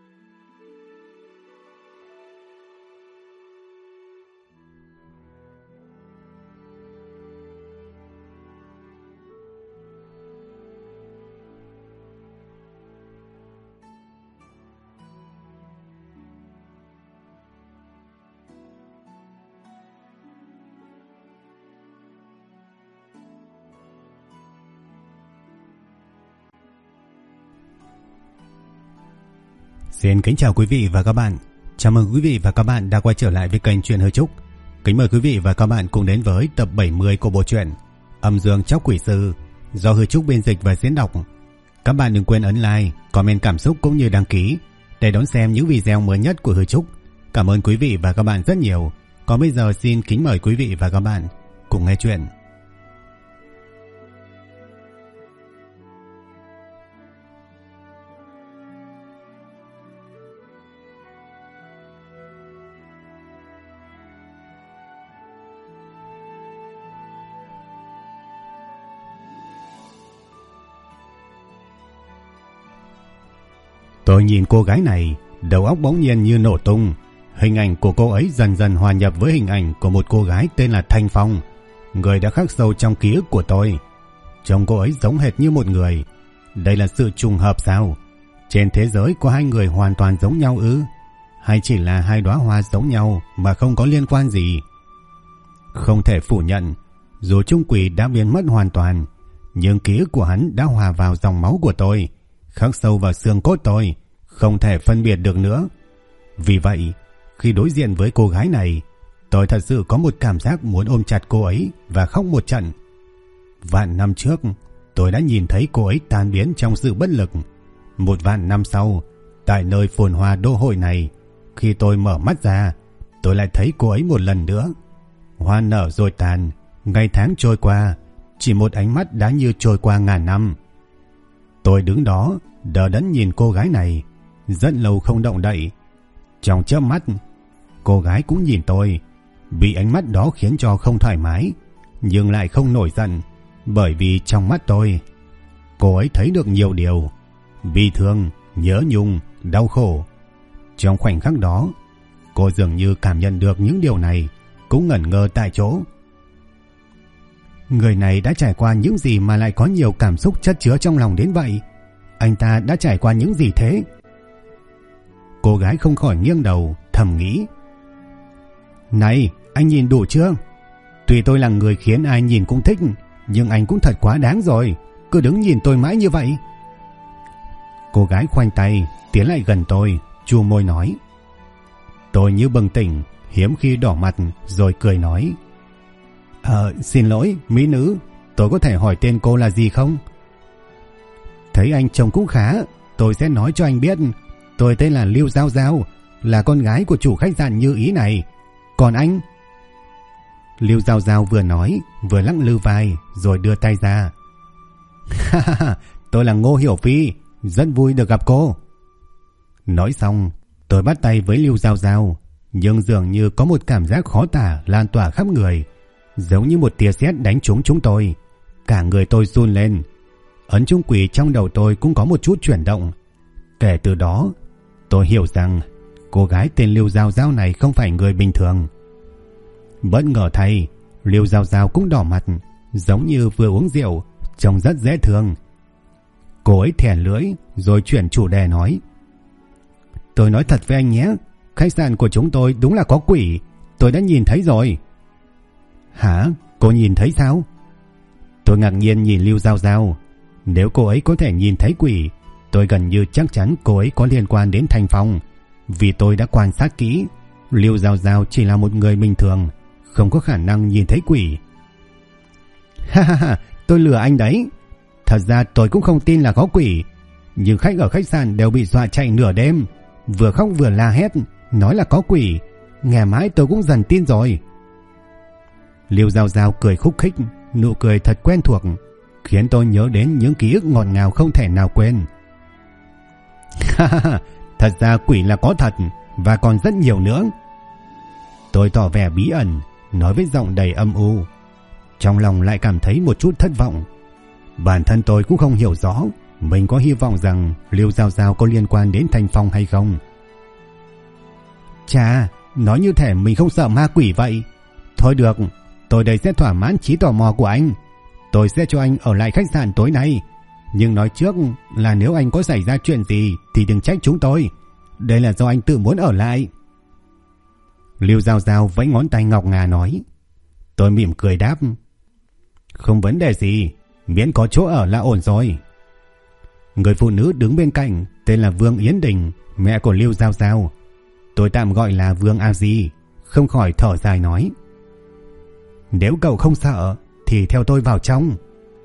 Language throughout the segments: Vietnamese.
Xin kính chào quý vị và các bạn. Chào mừng quý vị và các bạn đã quay trở lại với kênh Truyện Hư Trúc. Kính mời quý vị và các bạn cùng đến với tập 70 của bộ truyện Âm Dương Tróc Quỷ Sư do Hư Trúc biên dịch và diễn đọc. Các bạn đừng quên ấn like, comment cảm xúc cũng như đăng ký để đón xem những video mới nhất của Hư Trúc. Cảm ơn quý vị và các bạn rất nhiều. Còn bây giờ xin kính mời quý vị và các bạn cùng nghe chuyện. Tôi nhìn cô gái này, đầu óc bỗng nhiên như nổ tung. Hình ảnh của cô ấy dần dần hòa nhập với hình ảnh của một cô gái tên là Thanh Phong, người đã khắc sâu trong ký ức của tôi. Trông cô ấy giống hệt như một người. Đây là sự trùng hợp sao? Trên thế giới có hai người hoàn toàn giống nhau ư? Hay chỉ là hai đóa hoa giống nhau mà không có liên quan gì? Không thể phủ nhận, dù Trung Quỷ đã biến mất hoàn toàn, nhưng ký ức của hắn đã hòa vào dòng máu của tôi, khắc sâu vào xương cốt tôi, không thể phân biệt được nữa. Vì vậy, khi đối diện với cô gái này, tôi thật sự có một cảm giác muốn ôm chặt cô ấy và khóc một trận. Vạn năm trước, tôi đã nhìn thấy cô ấy tan biến trong sự bất lực. Một vạn năm sau, tại nơi phồn hoa đô hội này, khi tôi mở mắt ra, tôi lại thấy cô ấy một lần nữa. Hoa nở rồi tàn, ngày tháng trôi qua, chỉ một ánh mắt đã như trôi qua ngàn năm. Tôi đứng đó, đờ đẫn nhìn cô gái này, rất lâu không động đậy. Trong chớp mắt, cô gái cũng nhìn tôi, bị ánh mắt đó khiến cho không thoải mái, nhưng lại không nổi giận, bởi vì trong mắt tôi, cô ấy thấy được nhiều điều, bi thương, nhớ nhung, đau khổ. Trong khoảnh khắc đó, cô dường như cảm nhận được những điều này, cũng ngẩn ngơ tại chỗ. Người này đã trải qua những gì mà lại có nhiều cảm xúc chất chứa trong lòng đến vậy? Anh ta đã trải qua những gì thế? Cô gái không khỏi nghiêng đầu, thầm nghĩ. Này, anh nhìn đủ chưa? Tuy tôi là người khiến ai nhìn cũng thích, nhưng anh cũng thật quá đáng rồi, cứ đứng nhìn tôi mãi như vậy. Cô gái khoanh tay, tiến lại gần tôi, chu môi nói. Tôi như bừng tỉnh, hiếm khi đỏ mặt, rồi cười nói. Xin lỗi, mỹ nữ, tôi có thể hỏi tên cô là gì không? Thấy anh trông cũng khá, tôi sẽ nói cho anh biết. Tôi tên là Lưu Giao Giao, là con gái của chủ khách sạn Như Ý này. Còn anh? Lưu Giao Giao vừa nói, vừa lắc lư vai, rồi đưa tay ra. Tôi là Ngô Hiểu Phi, rất vui được gặp cô. Nói xong, tôi bắt tay với Lưu Giao Giao, nhưng dường như có một cảm giác khó tả lan tỏa khắp người, giống như một tia sét đánh trúng chúng tôi. Cả người tôi run lên. Ấn Trung Quỷ trong đầu tôi cũng có một chút chuyển động. Kể từ đó, tôi hiểu rằng cô gái tên Lưu Giao Giao này không phải người bình thường. Bất ngờ thay, Lưu Giao Giao cũng đỏ mặt, giống như vừa uống rượu, trông rất dễ thương. Cô ấy thẻ lưỡi, rồi chuyển chủ đề nói. Tôi nói thật với anh nhé, khách sạn của chúng tôi đúng là có quỷ, tôi đã nhìn thấy rồi. Hả? Cô nhìn thấy sao? Tôi ngạc nhiên nhìn Lưu Giao Giao. Nếu cô ấy có thể nhìn thấy quỷ, tôi gần như chắc chắn cô ấy có liên quan đến Thanh Phong. Vì tôi đã quan sát kỹ, Lưu Giao Giao chỉ là một người bình thường, không có khả năng nhìn thấy quỷ. Ha, tôi lừa anh đấy. Thật ra tôi cũng không tin là có quỷ, nhưng khách ở khách sạn đều bị dọa chạy nửa đêm, vừa khóc vừa la hét, nói là có quỷ. Nghe mãi tôi cũng dần tin rồi. Lưu Giao Giao cười khúc khích, nụ cười thật quen thuộc, khiến tôi nhớ đến những ký ức ngọt ngào không thể nào quên. Thật ra quỷ là có thật, và còn rất nhiều nữa. Tôi tỏ vẻ bí ẩn, nói với giọng đầy âm u. Trong lòng lại cảm thấy một chút thất vọng. Bản thân tôi cũng không hiểu rõ mình có hy vọng rằng Liêu Giao Giao có liên quan đến Thanh Phong hay không. Chà, nói như thể mình không sợ ma quỷ vậy. Thôi được, tôi đây sẽ thỏa mãn trí tò mò của anh. Tôi sẽ cho anh ở lại khách sạn tối nay. Nhưng nói trước là nếu anh có xảy ra chuyện gì thì đừng trách chúng tôi. Đây là do anh tự muốn ở lại. Liêu Giao Giao vẫy ngón tay ngọc ngà nói. Tôi mỉm cười đáp. Không vấn đề gì, miễn có chỗ ở là ổn rồi. Người phụ nữ đứng bên cạnh tên là Vương Yến Đình, mẹ của Liêu Giao Giao. Tôi tạm gọi là Vương A Di, không khỏi thở dài nói. Nếu cậu không sợ thì theo tôi vào trong.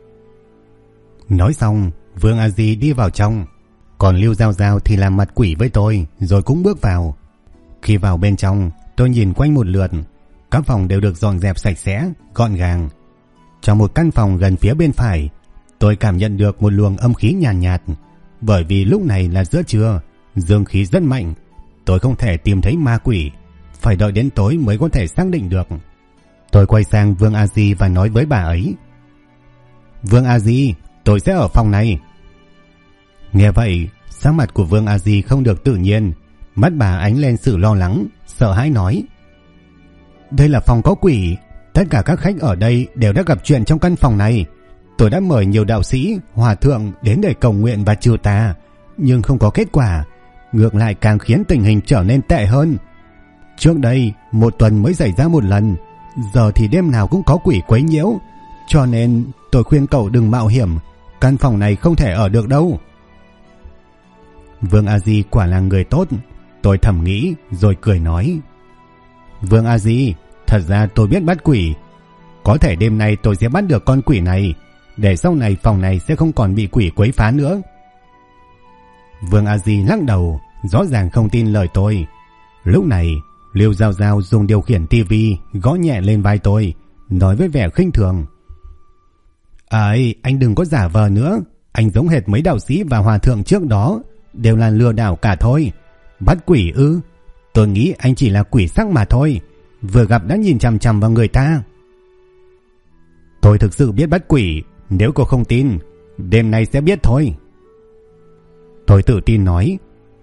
Nói xong, Vương A Di đi vào trong, còn Liêu Giao Giao thì làm mặt quỷ với tôi rồi cũng bước vào. Khi vào bên trong, tôi nhìn quanh một lượt, các phòng đều được dọn dẹp sạch sẽ, gọn gàng. Trong một căn phòng gần phía bên phải, tôi cảm nhận được một luồng âm khí nhàn nhạt, bởi vì lúc này là giữa trưa, dương khí rất mạnh. Tôi không thể tìm thấy ma quỷ, phải đợi đến tối mới có thể xác định được. Tôi quay sang Vương A Di và nói với bà ấy. Vương A Di, tôi sẽ ở phòng này. Nghe vậy, sắc mặt của Vương A Di không được tự nhiên, mắt bà ánh lên sự lo lắng, sợ hãi nói. Đây là phòng có quỷ, tất cả các khách ở đây đều đã gặp chuyện trong căn phòng này. Tôi đã mời nhiều đạo sĩ, hòa thượng đến để cầu nguyện và trừ tà, nhưng không có kết quả, ngược lại càng khiến tình hình trở nên tệ hơn. Trước đây, một tuần mới xảy ra một lần, giờ thì đêm nào cũng có quỷ quấy nhiễu, cho nên tôi khuyên cậu đừng mạo hiểm, căn phòng này không thể ở được đâu. Vương A Di quả là người tốt, tôi thầm nghĩ rồi cười nói. Vương A Di, thật ra tôi biết bắt quỷ, có thể đêm nay tôi sẽ bắt được con quỷ này, để sau này phòng này sẽ không còn bị quỷ quấy phá nữa. Vương A Di lắc đầu, rõ ràng không tin lời tôi. Lúc này, Liêu Giao Giao dùng điều khiển tivi gõ nhẹ lên vai tôi, nói với vẻ khinh thường. Ấy, anh đừng có giả vờ nữa, anh giống hệt mấy đạo sĩ và hòa thượng trước đó, đều là lừa đảo cả thôi. Bắt quỷ ư? Tôi nghĩ anh chỉ là quỷ sắc mà thôi, vừa gặp đã nhìn chằm chằm vào người ta. Tôi thực sự biết bắt quỷ, nếu cô không tin, đêm nay sẽ biết thôi. Tôi tự tin nói.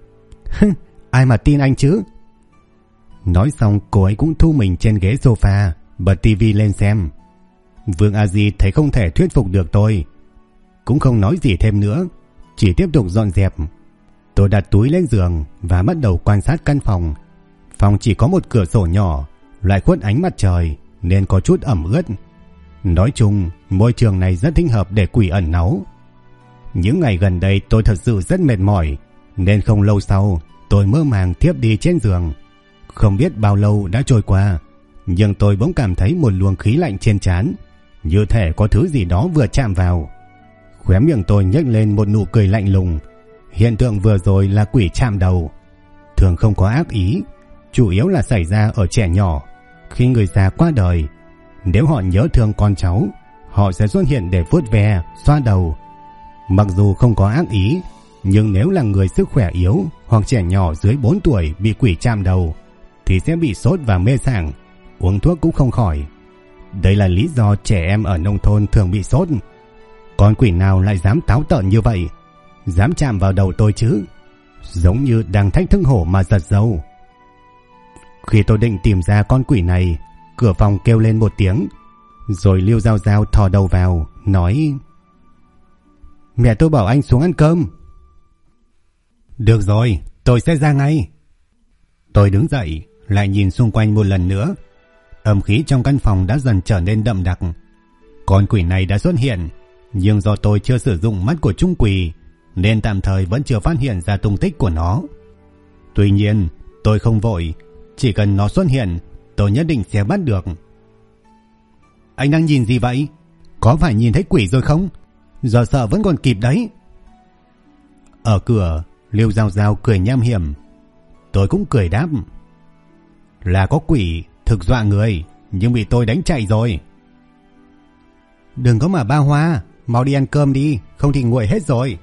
Ai mà tin anh chứ? Nói xong cô ấy cũng thu mình trên ghế sofa, bật tivi lên xem. Vương A Di thấy không thể thuyết phục được tôi, cũng không nói gì thêm nữa, chỉ tiếp tục dọn dẹp. Tôi đặt túi lên giường và bắt đầu quan sát căn phòng. Phòng chỉ có một cửa sổ nhỏ, lại khuất ánh mặt trời nên có chút ẩm ướt. Nói chung, môi trường này rất thích hợp để quỷ ẩn náu. Những ngày gần đây tôi thật sự rất mệt mỏi, nên không lâu sau tôi mơ màng thiếp đi trên giường. Không biết bao lâu đã trôi qua, nhưng tôi bỗng cảm thấy một luồng khí lạnh trên trán, như thể có thứ gì đó vừa chạm vào. Khóe miệng tôi nhếch lên một nụ cười lạnh lùng. Hiện tượng vừa rồi là quỷ chạm đầu, thường không có ác ý, chủ yếu là xảy ra ở trẻ nhỏ. Khi người già qua đời, nếu họ nhớ thương con cháu, họ sẽ xuất hiện để vuốt ve, xoa đầu. Mặc dù không có ác ý, nhưng nếu là người sức khỏe yếu hoặc trẻ nhỏ dưới 4 tuổi bị quỷ chạm đầu thì sẽ bị sốt và mê sảng, uống thuốc cũng không khỏi. Đây là lý do trẻ em ở nông thôn thường bị sốt. Con quỷ nào lại dám táo tợn như vậy, dám chạm vào đầu tôi chứ? Giống như đang thách thức hổ mà giật dâu. Khi tôi định tìm ra con quỷ này, cửa phòng kêu lên một tiếng, rồi Liêu Giao Giao thò đầu vào, nói: Mẹ tôi bảo anh xuống ăn cơm. Được rồi, tôi sẽ ra ngay. Tôi đứng dậy, lại nhìn xung quanh một lần nữa. Âm khí trong căn phòng đã dần trở nên đậm đặc. Con quỷ này đã xuất hiện, nhưng do tôi chưa sử dụng mắt của trung quỷ, nên tạm thời vẫn chưa phát hiện ra tung tích của nó. Tuy nhiên, tôi không vội, chỉ cần nó xuất hiện, tôi nhất định sẽ bắt được. Anh đang nhìn gì vậy? Có phải nhìn thấy quỷ rồi không? Giờ sợ vẫn còn kịp đấy. Ở cửa, Liêu Giao Giao cười nham hiểm. Tôi cũng cười đáp. Là có quỷ, thực dọa người, nhưng bị tôi đánh chạy rồi. Đừng có mà ba hoa, mau đi ăn cơm đi, không thì nguội hết rồi.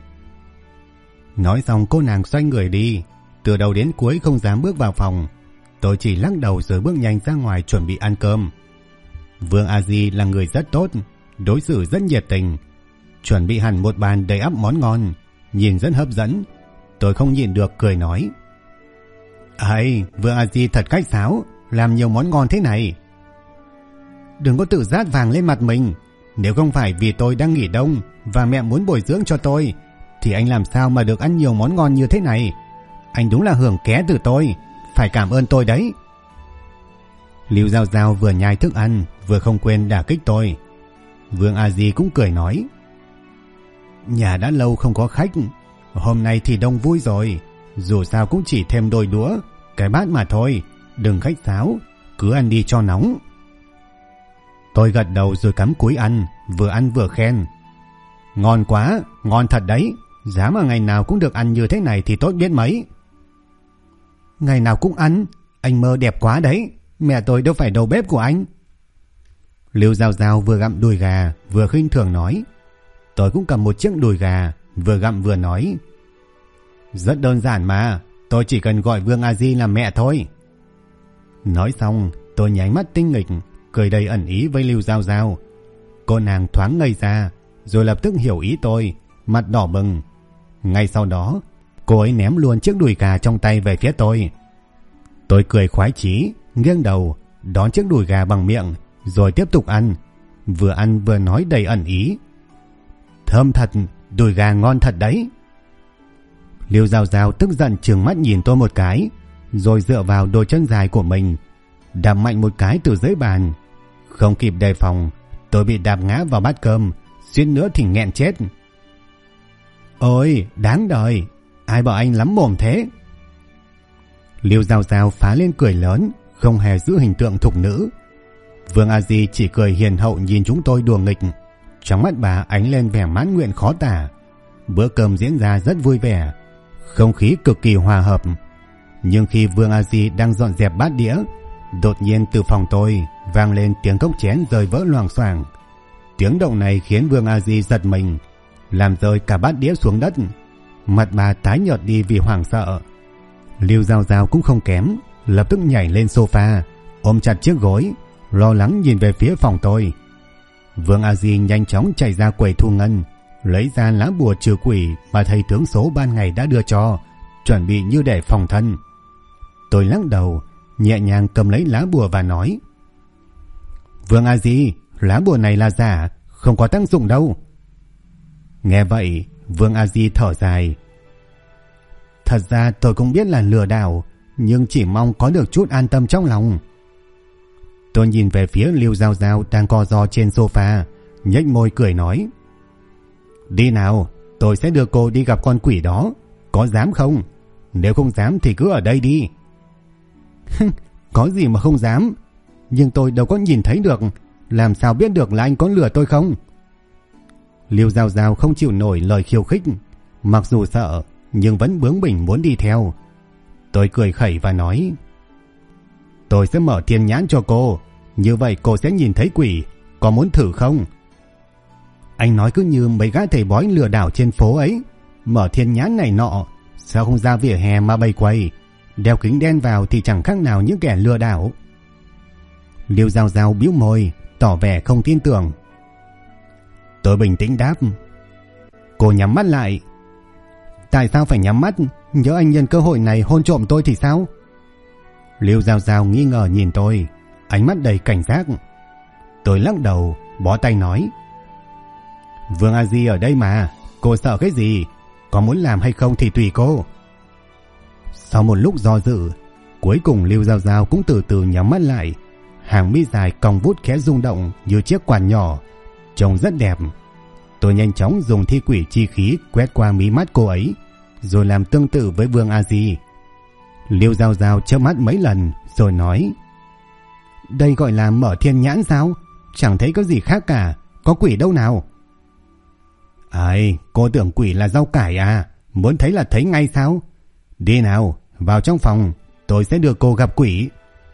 Nói xong cô nàng xoay người đi, từ đầu đến cuối không dám bước vào phòng. Tôi chỉ lắc đầu rồi bước nhanh ra ngoài chuẩn bị ăn cơm. Vương A Di là người rất tốt, đối xử rất nhiệt tình, chuẩn bị hẳn một bàn đầy ắp món ngon, nhìn rất hấp dẫn. Tôi không nhịn được cười nói: "Ấy, Vương A Di thật khách sáo, làm nhiều món ngon thế này." "Đừng có tự rát vàng lên mặt mình. Nếu không phải vì tôi đang nghỉ đông và mẹ muốn bồi dưỡng cho tôi, thì anh làm sao mà được ăn nhiều món ngon như thế này. Anh đúng là hưởng ké từ tôi, phải cảm ơn tôi đấy." Lưu Giao Giao vừa nhai thức ăn vừa không quên đả kích tôi. Vương A Di cũng cười nói: "Nhà đã lâu không có khách, hôm nay thì đông vui rồi. Dù sao cũng chỉ thêm đôi đũa, cái bát mà thôi. Đừng khách sáo, cứ ăn đi cho nóng." Tôi gật đầu rồi cắm cúi ăn vừa khen: "Ngon quá, ngon thật đấy. Giá mà ngày nào cũng được ăn như thế này thì tốt biết mấy." "Ngày nào cũng ăn, anh mơ đẹp quá đấy. Mẹ tôi đâu phải đầu bếp của anh." Lưu Giao Giao vừa gặm đùi gà vừa khinh thường nói. Tôi cũng cầm một chiếc đùi gà, vừa gặm vừa nói: "Rất đơn giản mà, tôi chỉ cần gọi Vương A Di là mẹ thôi." Nói xong, tôi nháy mắt tinh nghịch, cười đầy ẩn ý với Lưu Giao Giao. Cô nàng thoáng ngây ra, rồi lập tức hiểu ý tôi, mặt đỏ bừng. Ngay sau đó, cô ấy ném luôn chiếc đùi gà trong tay về phía tôi. Tôi cười khoái chí, nghiêng đầu, đón chiếc đùi gà bằng miệng, rồi tiếp tục ăn vừa nói đầy ẩn ý: "Thơm thật, đùi gà ngon thật đấy." Lưu Giao Giao tức giận trừng mắt nhìn tôi một cái, rồi dựa vào đôi chân dài của mình, đạp mạnh một cái từ dưới bàn. Không kịp đề phòng, tôi bị đạp ngã vào bát cơm, suýt nữa thì nghẹn chết. "Ôi, đáng đời, ai bảo anh lắm mồm thế." Lưu Giao Giao phá lên cười lớn, không hề giữ hình tượng thục nữ. Vương A Di chỉ cười hiền hậu nhìn chúng tôi đùa nghịch. Trong mắt bà ánh lên vẻ mãn nguyện khó tả. Bữa cơm diễn ra rất vui vẻ, không khí cực kỳ hòa hợp. Nhưng khi Vương A Di đang dọn dẹp bát đĩa, đột nhiên từ phòng tôi vang lên tiếng cốc chén rơi vỡ loảng xoảng. Tiếng động này khiến Vương A Di giật mình, làm rơi cả bát đĩa xuống đất. Mặt bà tái nhợt đi vì hoảng sợ. Lưu Giao Giao cũng không kém, lập tức nhảy lên sofa, ôm chặt chiếc gối, lo lắng nhìn về phía phòng tôi. Vương A Di nhanh chóng chạy ra quầy thu ngân, lấy ra lá bùa trừ quỷ mà thầy tướng số ban ngày đã đưa cho, chuẩn bị như để phòng thân. Tôi lắc đầu, nhẹ nhàng cầm lấy lá bùa và nói: "Vương A Di, lá bùa này là giả, không có tác dụng đâu." Nghe vậy, Vương A Di thở dài: "Thật ra tôi cũng biết là lừa đảo, nhưng chỉ mong có được chút an tâm trong lòng." Tôi nhìn về phía Lưu Giao Giao đang co ro trên sofa, nhếch môi cười nói: "Đi nào, tôi sẽ đưa cô đi gặp con quỷ đó, có dám không? Nếu không dám thì cứ ở đây đi." "Có gì mà không dám, nhưng tôi đâu có nhìn thấy được, làm sao biết được là anh có lừa tôi không?" Lưu Giao Giao không chịu nổi lời khiêu khích, mặc dù sợ nhưng vẫn bướng bỉnh muốn đi theo. Tôi cười khẩy và nói: "Tôi sẽ mở thiên nhãn cho cô, như vậy cô sẽ nhìn thấy quỷ, có muốn thử không?" Anh nói cứ như mấy gã thầy bói lừa đảo trên phố ấy, mở thiên nhãn này nọ, sao không ra vỉa hè mà bày quầy, đeo kính đen vào thì chẳng khác nào những kẻ lừa đảo. Lưu Giao Giao bĩu môi, tỏ vẻ không tin tưởng. Tôi bình tĩnh đáp: "Cô nhắm mắt lại." "Tại sao phải nhắm mắt? Nhớ anh nhân cơ hội này hôn trộm tôi thì sao?" Lưu Giao Giao nghi ngờ nhìn tôi, ánh mắt đầy cảnh giác. Tôi lắc đầu, bó tay nói: "Vương A Di ở đây mà, cô sợ cái gì? Có muốn làm hay không thì tùy cô." Sau một lúc do dự, cuối cùng Lưu Giao Giao cũng từ từ nhắm mắt lại. Hàng mi dài cong vút khẽ rung động như chiếc quạt nhỏ, trông rất đẹp. Tôi nhanh chóng dùng thi quỷ chi khí quét qua mí mắt cô ấy, rồi làm tương tự với Vương A Di. Lưu Giao Giao chớp mắt mấy lần rồi nói: "Đây gọi là mở thiên nhãn sao? Chẳng thấy có gì khác cả, có quỷ đâu nào." "Ai, cô tưởng quỷ là rau cải à? Muốn thấy là thấy ngay sao? Đi nào, vào trong phòng, tôi sẽ đưa cô gặp quỷ."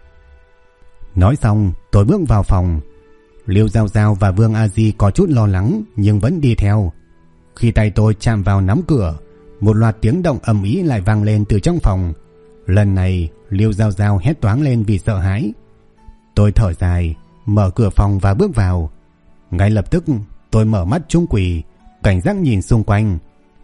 Nói xong, tôi bước vào phòng. Lưu Giao Giao và Vương A Di có chút lo lắng nhưng vẫn đi theo. Khi tay tôi chạm vào nắm cửa, một loạt tiếng động ầm ĩ lại vang lên từ trong phòng. Lần này, Lưu Giao Giao hét toáng lên vì sợ hãi. Tôi thở dài, mở cửa phòng và bước vào. Ngay lập tức, tôi mở mắt trúng quỷ, cảnh giác nhìn xung quanh.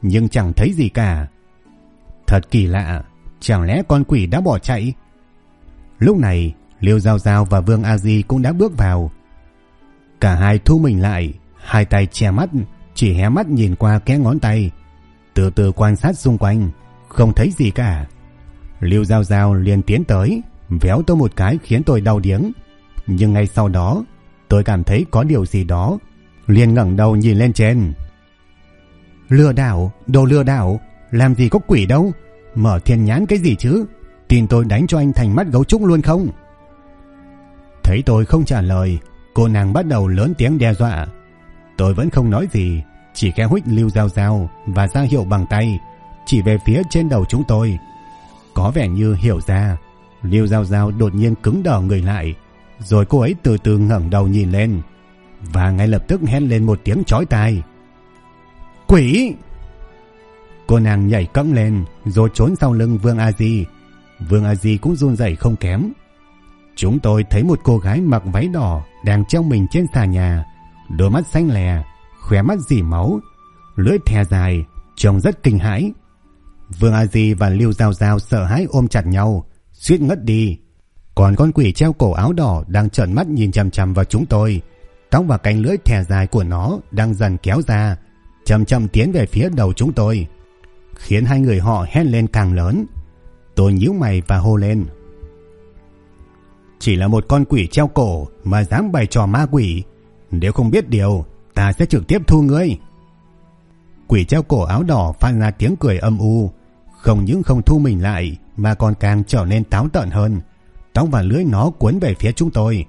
nhưng chẳng thấy gì cả. Thật kỳ lạ, chẳng lẽ con quỷ đã bỏ chạy? Lúc này, Liêu Giao Giao và Vương A Di cũng đã bước vào. Cả hai thu mình lại, hai tay che mắt, chỉ hé mắt nhìn qua kẽ ngón tay, từ từ quan sát xung quanh, không thấy gì cả. Liêu Giao Giao liền tiến tới, véo tôi một cái khiến tôi đau điếng. Nhưng ngay sau đó, tôi cảm thấy có điều gì đó, liền ngẩng đầu nhìn lên trên. Lừa đảo, đồ lừa đảo, làm gì có quỷ đâu, mở thiên nhãn cái gì chứ, tin tôi đánh cho anh thành mắt gấu trúc luôn không? Thấy tôi không trả lời, cô nàng bắt đầu lớn tiếng đe dọa. Tôi vẫn không nói gì, chỉ khẽ huých Liêu Giao Giao và ra hiệu bằng tay, chỉ về phía trên đầu chúng tôi. Có vẻ như hiểu ra, Liêu Giao Giao đột nhiên cứng đờ người lại, rồi cô ấy từ từ ngẩng đầu nhìn lên, và ngay lập tức hét lên một tiếng chói tai. Quỷ! Cô nàng nhảy cẫng lên, rồi trốn sau lưng Vương A Di. Vương A Di cũng run rẩy không kém. Chúng tôi thấy một cô gái mặc váy đỏ đang treo mình trên xà nhà, đôi mắt xanh lè, khóe mắt rỉ máu, lưỡi thè dài, trông rất kinh hãi. Vương A Di và Liêu Giao Giao sợ hãi ôm chặt nhau, suýt ngất đi. Còn con quỷ treo cổ áo đỏ đang trợn mắt nhìn chằm chằm vào chúng tôi. Tóc và cánh lưỡi thè dài của nó đang dần kéo ra, chậm chậm tiến về phía đầu chúng tôi, khiến hai người họ hét lên càng lớn. Tôi nhíu mày và hô lên. Chỉ là một con quỷ treo cổ mà dám bày trò ma quỷ, nếu không biết điều, ta sẽ trực tiếp thu ngươi. Quỷ treo cổ áo đỏ phát ra tiếng cười âm u, không những không thu mình lại mà còn càng trở nên táo tợn hơn. Tóc và lưỡi nó cuốn về phía chúng tôi.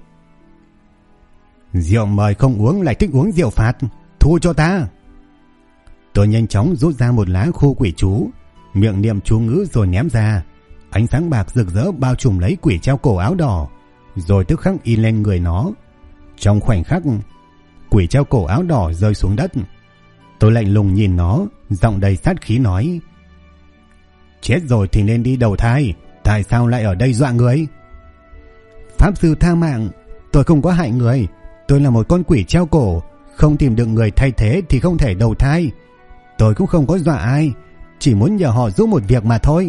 Rượu mời không uống lại thích uống rượu phạt, thu cho ta. Tôi nhanh chóng rút ra một lá khô quỷ chú, miệng niệm chú ngữ rồi ném ra. Ánh sáng bạc rực rỡ bao trùm lấy quỷ treo cổ áo đỏ, rồi tức khắc in lên người nó. Trong khoảnh khắc, quỷ treo cổ áo đỏ rơi xuống đất. Tôi lạnh lùng nhìn nó, giọng đầy sát khí nói: Chết rồi thì nên đi đầu thai, tại sao lại ở đây dọa người? Pháp sư tha mạng, tôi không có hại người, tôi là một con quỷ treo cổ, không tìm được người thay thế thì không thể đầu thai. Tôi cũng không có dọa ai, chỉ muốn nhờ họ giúp một việc mà thôi.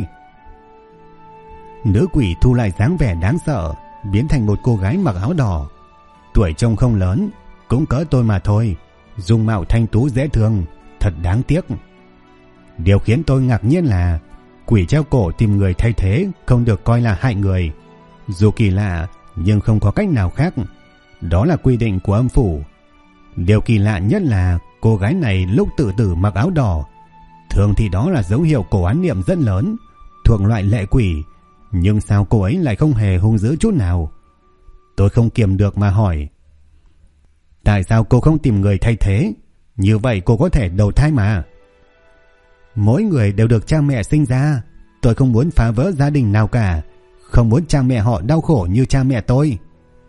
Nữ quỷ thu lại dáng vẻ đáng sợ, biến thành một cô gái mặc áo đỏ. Tuổi trông không lớn, cũng cỡ tôi mà thôi, dung mạo thanh tú dễ thương, thật đáng tiếc. Điều khiến tôi ngạc nhiên là quỷ treo cổ tìm người thay thế không được coi là hại người. Dù kỳ lạ nhưng không có cách nào khác, đó là quy định của âm phủ. Điều kỳ lạ nhất là cô gái này lúc tự tử mặc áo đỏ, thường thì đó là dấu hiệu cổ án niệm rất lớn, thuộc loại lệ quỷ, nhưng sao cô ấy lại không hề hung dữ chút nào? Tôi không kiềm được mà hỏi: Tại sao cô không tìm người thay thế? Như vậy cô có thể đầu thai mà. Mỗi người đều được cha mẹ sinh ra, tôi không muốn phá vỡ gia đình nào cả, không muốn cha mẹ họ đau khổ như cha mẹ tôi.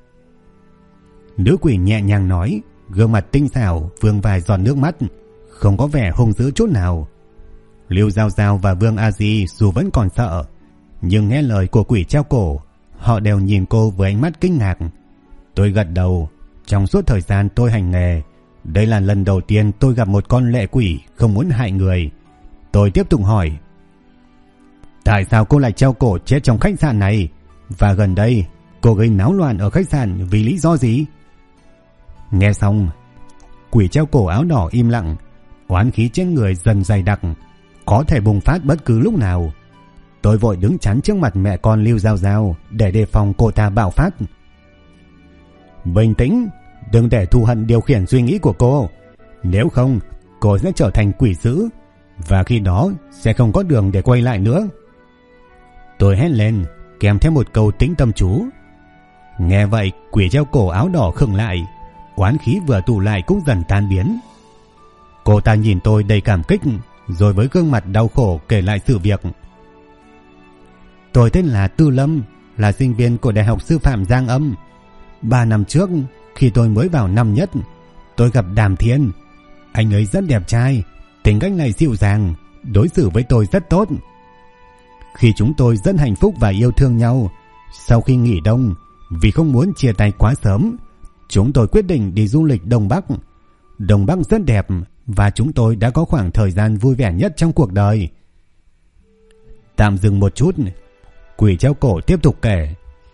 Nữ quỷ nhẹ nhàng nói, gương mặt tinh xảo vương vài giọt nước mắt, không có vẻ hung dữ chút nào. Liêu Giao Giao và Vương A Di dù vẫn còn sợ, nhưng nghe lời của quỷ treo cổ, họ đều nhìn cô với ánh mắt kinh ngạc. Tôi gật đầu. Trong suốt thời gian tôi hành nghề, đây là lần đầu tiên tôi gặp một con lệ quỷ không muốn hại người. Tôi tiếp tục hỏi: Tại sao cô lại treo cổ chết trong khách sạn này? Và gần đây cô gây náo loạn ở khách sạn vì lý do gì? Nghe xong, quỷ treo cổ áo đỏ im lặng. Oán khí trên người dần dày đặc, có thể bùng phát bất cứ lúc nào. Tôi vội đứng chắn trước mặt mẹ con Liêu Giao Giao để đề phòng cô ta bạo phát. Bình tĩnh, đừng để thù hận điều khiển suy nghĩ của cô. Nếu không, cô sẽ trở thành quỷ dữ, và khi đó sẽ không có đường để quay lại nữa. Tôi hét lên, kèm theo một câu tĩnh tâm chú. Nghe vậy, quỷ treo cổ áo đỏ khựng lại, oán khí vừa tụ lại cũng dần tan biến. Cô ta nhìn tôi đầy cảm kích, rồi với gương mặt đau khổ kể lại sự việc. Tôi tên là Tư Lâm, là sinh viên của Đại học Sư phạm Giang Âm. 3 năm trước, khi tôi mới vào năm nhất, tôi gặp Đàm Thiên. Anh ấy rất đẹp trai, tính cách này dịu dàng, đối xử với tôi rất tốt. Khi chúng tôi rất hạnh phúc và yêu thương nhau, sau khi nghỉ đông, vì không muốn chia tay quá sớm, chúng tôi quyết định đi du lịch Đông Bắc. Đông Bắc rất đẹp, và chúng tôi đã có khoảng thời gian vui vẻ nhất trong cuộc đời. Tạm dừng một chút, quỷ treo cổ tiếp tục kể.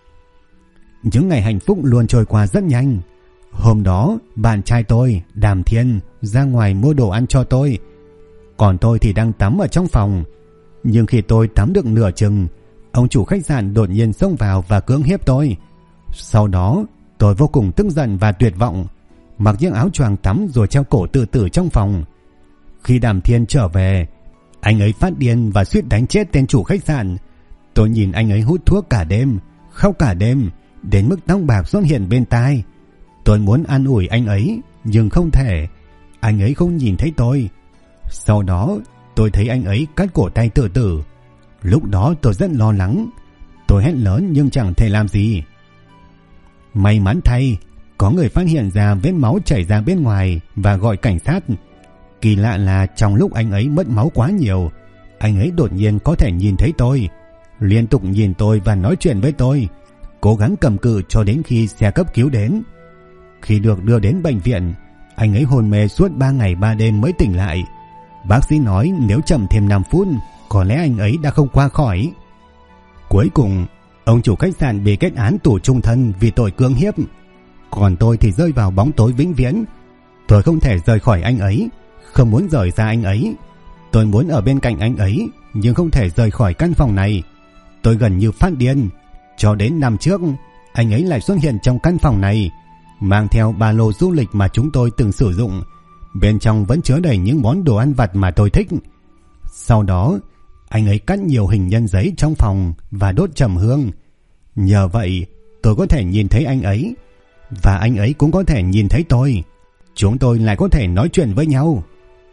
Những ngày hạnh phúc luôn trôi qua rất nhanh. Hôm đó, bạn trai tôi, Đàm Thiên, ra ngoài mua đồ ăn cho tôi. Còn tôi thì đang tắm ở trong phòng. Nhưng khi tôi tắm được nửa chừng, ông chủ khách sạn đột nhiên xông vào và cưỡng hiếp tôi. Sau đó, tôi vô cùng tức giận và tuyệt vọng, mặc chiếc áo choàng tắm rồi treo cổ tự tử trong phòng. Khi Đàm Thiên trở về, anh ấy phát điên và suýt đánh chết tên chủ khách sạn. Tôi nhìn anh ấy hút thuốc cả đêm, khóc cả đêm, đến mức tóc bạc xuất hiện bên tai. Tôi muốn an ủi anh ấy, nhưng không thể. Anh ấy không nhìn thấy tôi. Sau đó, tôi thấy anh ấy cắt cổ tay tự tử. Lúc đó tôi rất lo lắng. Tôi hét lớn nhưng chẳng thể làm gì. May mắn thay, có người phát hiện ra vết máu chảy ra bên ngoài và gọi cảnh sát. Kỳ lạ là trong lúc anh ấy mất máu quá nhiều, anh ấy đột nhiên có thể nhìn thấy tôi, liên tục nhìn tôi và nói chuyện với tôi, cố gắng cầm cự cho đến khi xe cấp cứu đến. Khi được đưa đến bệnh viện, anh ấy hôn mê suốt 3 ngày 3 đêm mới tỉnh lại. Bác sĩ nói nếu chậm thêm 5 phút, có lẽ anh ấy đã không qua khỏi. Cuối cùng, ông chủ khách sạn bị kết án tù chung thân vì tội cưỡng hiếp. Còn tôi thì rơi vào bóng tối vĩnh viễn. Tôi không thể rời khỏi anh ấy, không muốn rời xa anh ấy. Tôi muốn ở bên cạnh anh ấy, nhưng không thể rời khỏi căn phòng này. Tôi gần như phát điên. Cho đến năm trước, anh ấy lại xuất hiện trong căn phòng này, mang theo ba lô du lịch mà chúng tôi từng sử dụng. Bên trong vẫn chứa đầy những món đồ ăn vặt mà tôi thích. Sau đó, anh ấy cắt nhiều hình nhân giấy trong phòng và đốt trầm hương. Nhờ vậy, tôi có thể nhìn thấy anh ấy, và anh ấy cũng có thể nhìn thấy tôi. Chúng tôi lại có thể nói chuyện với nhau.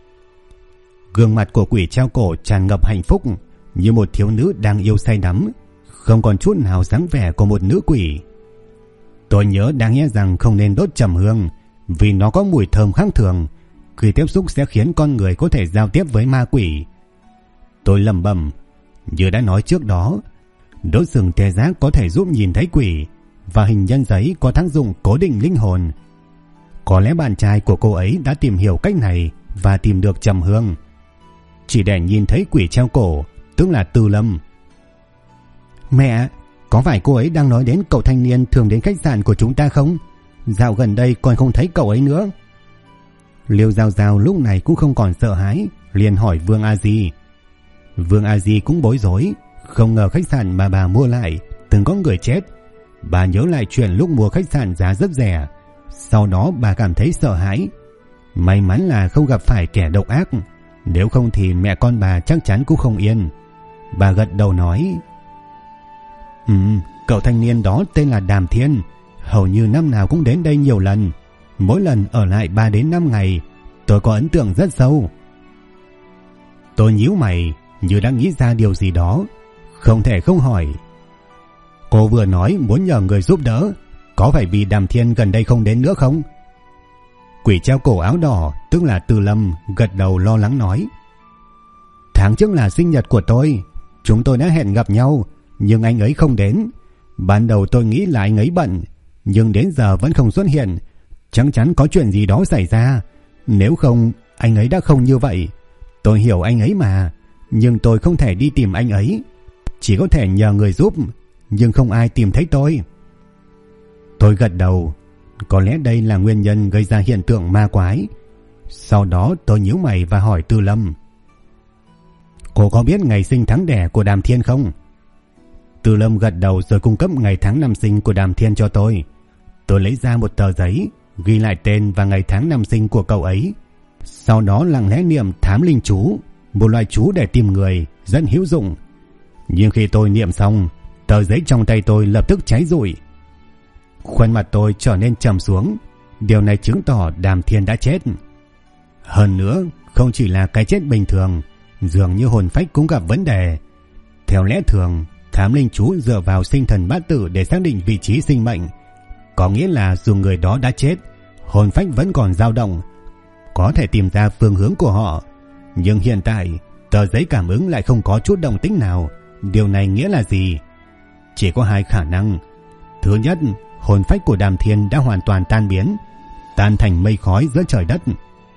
Gương mặt của quỷ treo cổ tràn ngập hạnh phúc, như một thiếu nữ đang yêu say đắm, không còn chút nào dáng vẻ của một nữ quỷ. Tôi nhớ đáng nhẽ rằng không nên đốt trầm hương, vì nó có mùi thơm khác thường, khi tiếp xúc sẽ khiến con người có thể giao tiếp với ma quỷ. Tôi lẩm bẩm, như đã nói trước đó, đốt sừng tê giác có thể giúp nhìn thấy quỷ, và hình nhân giấy có tác dụng cố định linh hồn. Có lẽ bạn trai của cô ấy đã tìm hiểu cách này và tìm được trầm hương, chỉ để nhìn thấy quỷ treo cổ, tức là Tư Lâm. Mẹ, có phải cô ấy đang nói đến cậu thanh niên thường đến khách sạn của chúng ta không? Dạo gần đây còn không thấy cậu ấy nữa. Liêu Giao Giao lúc này cũng không còn sợ hãi, liền hỏi Vương A Di. Vương A Di cũng bối rối, không ngờ khách sạn mà bà mua lại từng có người chết. Bà nhớ lại chuyện lúc mua khách sạn giá rất rẻ. Sau đó bà cảm thấy sợ hãi. May mắn là không gặp phải kẻ độc ác, nếu không thì mẹ con bà chắc chắn cũng không yên. Bà gật đầu nói, cậu thanh niên đó tên là Đàm Thiên, hầu như năm nào cũng đến đây nhiều lần, mỗi lần ở lại 3 đến 5 ngày. Tôi có ấn tượng rất sâu. Tôi nhíu mày, như đã nghĩ ra điều gì đó, không thể không hỏi, cô vừa nói muốn nhờ người giúp đỡ, có phải vì Đàm Thiên gần đây không đến nữa không? Quỷ treo cổ áo đỏ, tức là Từ Lâm, gật đầu lo lắng nói, tháng trước là sinh nhật của tôi, chúng tôi đã hẹn gặp nhau, nhưng anh ấy không đến. Ban đầu tôi nghĩ là anh ấy bận, nhưng đến giờ vẫn không xuất hiện, chắc chắn có chuyện gì đó xảy ra. Nếu không, anh ấy đã không như vậy. Tôi hiểu anh ấy mà, nhưng tôi không thể đi tìm anh ấy, chỉ có thể nhờ người giúp, nhưng không ai tìm thấy tôi. Tôi gật đầu, có lẽ đây là nguyên nhân gây ra hiện tượng ma quái. Sau đó tôi nhíu mày và hỏi Tư Lâm, cô có biết ngày sinh tháng đẻ của Đàm Thiên không? Tư Lâm gật đầu rồi cung cấp ngày tháng năm sinh của Đàm Thiên cho tôi. Tôi lấy ra một tờ giấy, ghi lại tên và ngày tháng năm sinh của cậu ấy. Sau đó lặng lẽ niệm thám linh chú, một loại chú để tìm người, rất hữu dụng. Nhưng khi tôi niệm xong, tờ giấy trong tay tôi lập tức cháy rụi. Khuôn mặt tôi trở nên trầm xuống. Điều này chứng tỏ Đàm Thiên đã chết. Hơn nữa, không chỉ là cái chết bình thường, dường như hồn phách cũng gặp vấn đề. Theo lẽ thường, thám linh chú dựa vào sinh thần bát tự để xác định vị trí sinh mệnh. Có nghĩa là dù người đó đã chết, hồn phách vẫn còn dao động, có thể tìm ra phương hướng của họ. Nhưng hiện tại, tờ giấy cảm ứng lại không có chút động tĩnh nào. Điều này nghĩa là gì? Chỉ có hai khả năng. Thứ nhất, hồn phách của Đàm Thiên đã hoàn toàn tan biến, tan thành mây khói giữa trời đất.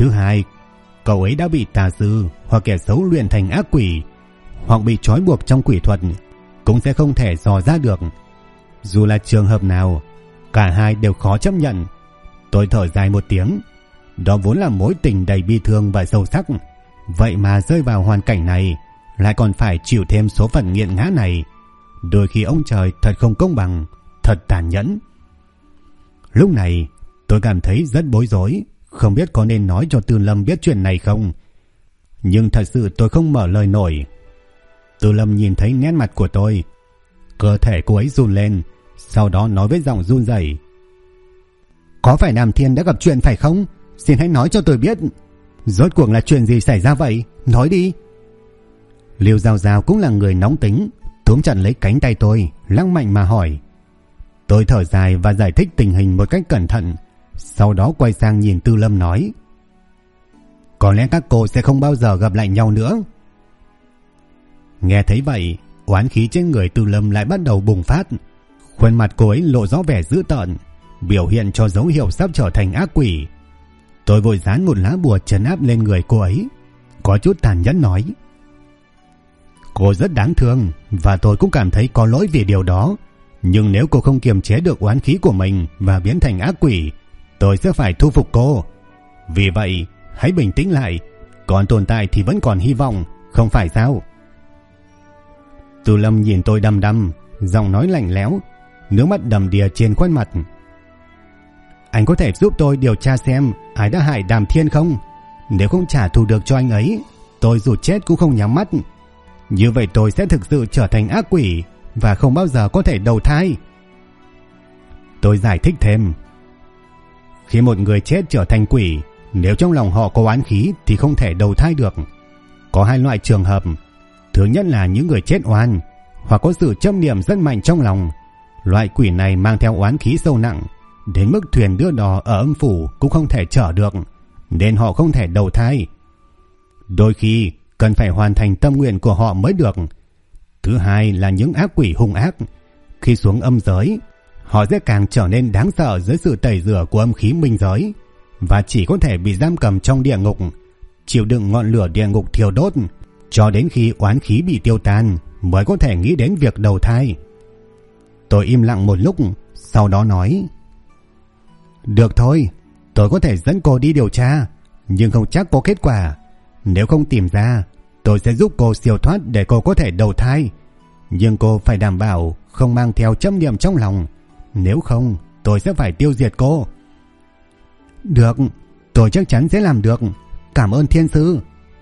Thứ hai, cậu ấy đã bị tà sư hoặc kẻ xấu luyện thành ác quỷ, hoặc bị trói buộc trong quỷ thuật, cũng sẽ không thể dò ra được. Dù là trường hợp nào, cả hai đều khó chấp nhận. Tôi thở dài một tiếng. Đó vốn là mối tình đầy bi thương và sâu sắc, vậy mà rơi vào hoàn cảnh này, lại còn phải chịu thêm số phận nghiệt ngã này. Đôi khi ông trời thật không công bằng, thật tàn nhẫn. Lúc này tôi cảm thấy rất bối rối, không biết có nên nói cho Tư Lâm biết chuyện này không. Nhưng thật sự tôi không mở lời nổi. Tư Lâm nhìn thấy nét mặt của tôi, cơ thể cô ấy run lên, sau đó nói với giọng run rẩy: "Có phải Đàm Thiên đã gặp chuyện phải không? Xin hãy nói cho tôi biết. Rốt cuộc là chuyện gì xảy ra vậy? Nói đi." Liêu Giao Giao cũng là người nóng tính, túm chặt lấy cánh tay tôi, lăng mạnh mà hỏi. Tôi thở dài và giải thích tình hình một cách cẩn thận, sau đó quay sang nhìn Tư Lâm nói: "Có lẽ các cô sẽ không bao giờ gặp lại nhau nữa." Nghe thấy vậy, oán khí trên người Tư Lâm lại bắt đầu bùng phát. Khuôn mặt cô ấy lộ rõ vẻ dữ tợn, biểu hiện cho dấu hiệu sắp trở thành ác quỷ. Tôi vội dán một lá bùa trấn áp lên người cô ấy, có chút tàn nhẫn nói: "Cô rất đáng thương và tôi cũng cảm thấy có lỗi vì điều đó. Nhưng nếu cô không kiềm chế được oán khí của mình và biến thành ác quỷ, tôi sẽ phải thu phục cô. Vì vậy, hãy bình tĩnh lại. Còn tồn tại thì vẫn còn hy vọng, không phải sao?" Tư Lâm nhìn tôi đăm đăm, giọng nói lạnh lẽo, nước mắt đầm đìa trên khuôn mặt. "Anh có thể giúp tôi điều tra xem ai đã hại Đàm Thiên không? Nếu không trả thù được cho anh ấy, tôi dù chết cũng không nhắm mắt. Như vậy tôi sẽ thực sự trở thành ác quỷ và không bao giờ có thể đầu thai." Tôi giải thích thêm: "Khi một người chết trở thành quỷ, nếu trong lòng họ có oán khí thì không thể đầu thai được. Có hai loại trường hợp. Thứ nhất là những người chết oan hoặc có sự chấp niệm rất mạnh trong lòng. Loại quỷ này mang theo oán khí sâu nặng, đến mức thuyền đưa đò ở âm phủ cũng không thể chở được, nên họ không thể đầu thai. Đôi khi cần phải hoàn thành tâm nguyện của họ mới được. Thứ hai là những ác quỷ hung ác. Khi xuống âm giới, họ sẽ càng trở nên đáng sợ dưới sự tẩy rửa của âm khí minh giới, và chỉ có thể bị giam cầm trong địa ngục, chịu đựng ngọn lửa địa ngục thiêu đốt, cho đến khi oán khí bị tiêu tan mới có thể nghĩ đến việc đầu thai." Tôi im lặng một lúc, sau đó nói: "Được thôi, tôi có thể dẫn cô đi điều tra, nhưng không chắc có kết quả. Nếu không tìm ra, tôi sẽ giúp cô siêu thoát để cô có thể đầu thai. Nhưng cô phải đảm bảo không mang theo chấp niệm trong lòng, nếu không tôi sẽ phải tiêu diệt cô." "Được, tôi chắc chắn sẽ làm được. Cảm ơn thiên sư."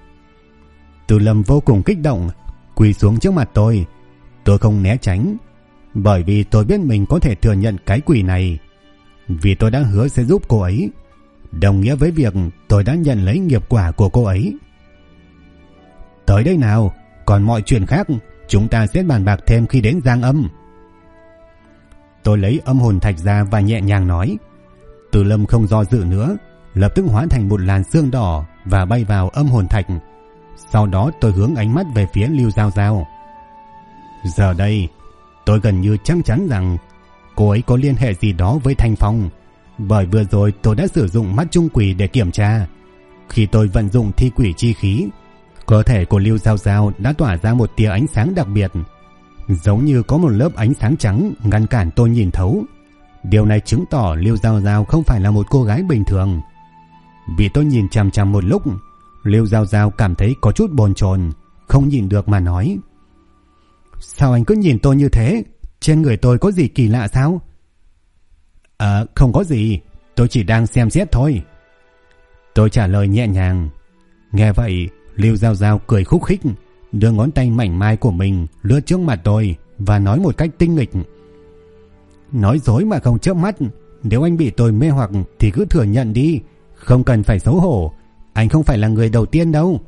Tư Lâm vô cùng kích động, quỳ xuống trước mặt tôi. Tôi không né tránh, bởi vì tôi biết mình có thể thừa nhận cái quỷ này. Vì tôi đã hứa sẽ giúp cô ấy, đồng nghĩa với việc tôi đã nhận lấy nghiệp quả của cô ấy. "Tới đây nào, còn mọi chuyện khác chúng ta sẽ bàn bạc thêm khi đến Giang Âm." Tôi lấy âm hồn thạch ra và nhẹ nhàng nói. Tư Lâm không do dự nữa, lập tức hóa thành một làn sương đỏ và bay vào âm hồn thạch. Sau đó tôi hướng ánh mắt về phía Lưu Giao Giao. Giờ đây, tôi gần như chắc chắn rằng cô ấy có liên hệ gì đó với Thanh Phong, bởi vừa rồi tôi đã sử dụng mắt trung quỷ để kiểm tra. Khi tôi vận dụng thi quỷ chi khí, cơ thể của Lưu Giao Giao đã tỏa ra một tia ánh sáng đặc biệt, giống như có một lớp ánh sáng trắng ngăn cản tôi nhìn thấu. Điều này chứng tỏ Lưu Giao Giao không phải là một cô gái bình thường. Vì tôi nhìn chằm chằm một lúc, Lưu Giao Giao cảm thấy có chút bồn chồn, không nhìn được mà nói: "Sao anh cứ nhìn tôi như thế? Trên người tôi có gì kỳ lạ sao?" Không có gì, tôi chỉ đang xem xét thôi." Tôi trả lời nhẹ nhàng. Nghe vậy, Lưu Giao Giao cười khúc khích, đưa ngón tay mảnh mai của mình lướt trước mặt tôi và nói một cách tinh nghịch: "Nói dối mà không chớp mắt. Nếu anh bị tôi mê hoặc thì cứ thừa nhận đi, không cần phải xấu hổ. Anh không phải là người đầu tiên đâu."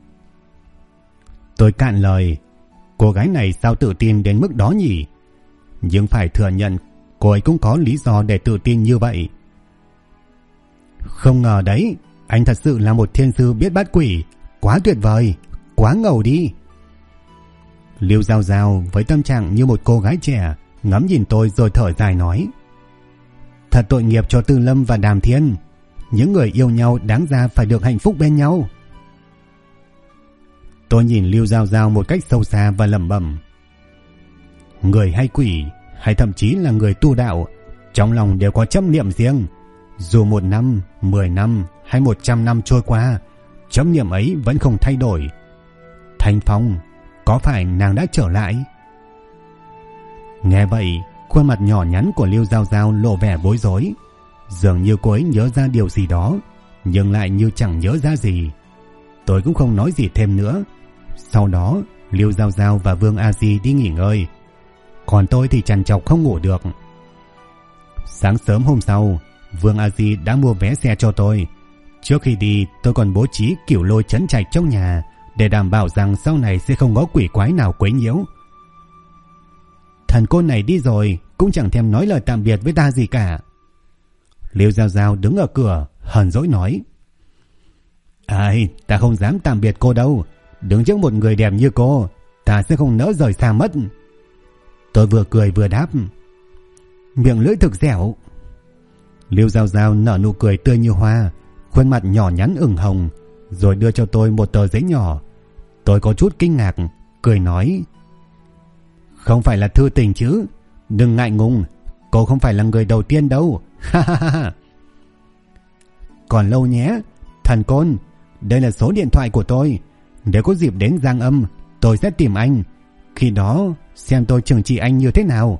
Tôi cạn lời. Cô gái này sao tự tin đến mức đó nhỉ? Nhưng phải thừa nhận, cô ấy cũng có lý do để tự tin như vậy. "Không ngờ đấy, anh thật sự là một thiên sư biết bắt quỷ. Quá tuyệt vời, quá ngầu đi." Lưu Giao Giao với tâm trạng như một cô gái trẻ ngắm nhìn tôi rồi thở dài nói: "Thật tội nghiệp cho Tư Lâm và Đàm Thiên. những người yêu nhau đáng ra phải được hạnh phúc bên nhau. Tôi nhìn Lưu Giao Giao một cách sâu xa và lẩm bẩm. Người hay quỷ, hay thậm chí là người tu đạo, trong lòng đều có chấp niệm riêng. Dù 1 năm, 10 năm hay 100 năm trôi qua, chấp niệm ấy vẫn không thay đổi. Thanh Phong, có phải nàng đã trở lại? Nghe vậy, khuôn mặt nhỏ nhắn của Lưu Giao Giao lộ vẻ bối rối. Dường như cô ấy nhớ ra điều gì đó, nhưng lại như chẳng nhớ ra gì. Tôi cũng không nói gì thêm nữa. Sau đó, Lưu Giao Giao và Vương A Di đi nghỉ ngơi. Còn tôi thì trằn trọc không ngủ được. Sáng sớm hôm sau, Vương A Di đã mua vé xe cho tôi. Trước khi đi, tôi còn bố trí kiểu lôi trấn trạch trong nhà để đảm bảo rằng sau này sẽ không có quỷ quái nào quấy nhiễu. Thần côn này đi rồi cũng chẳng thèm nói lời tạm biệt với ta gì cả. Lưu Giao Giao đứng ở cửa hờn dỗi nói. Ai, ta không dám tạm biệt cô đâu. Đứng trước một người đẹp như cô, ta sẽ không nỡ rời xa mất. Tôi vừa cười vừa đáp. Miệng lưỡi thực dẻo. Lưu Giao Giao nở nụ cười tươi như hoa, khuôn mặt nhỏ nhắn ửng hồng, rồi đưa cho tôi một tờ giấy nhỏ. Tôi có chút kinh ngạc, cười nói. Không phải là thư tình chứ? Đừng ngại ngùng, cô không phải là người đầu tiên đâu. Ha ha ha. Còn lâu nhé, thần côn. Đây là số điện thoại của tôi. Nếu có dịp đến Giang Âm, tôi sẽ tìm anh. Khi đó xem tôi trừng trị anh như thế nào.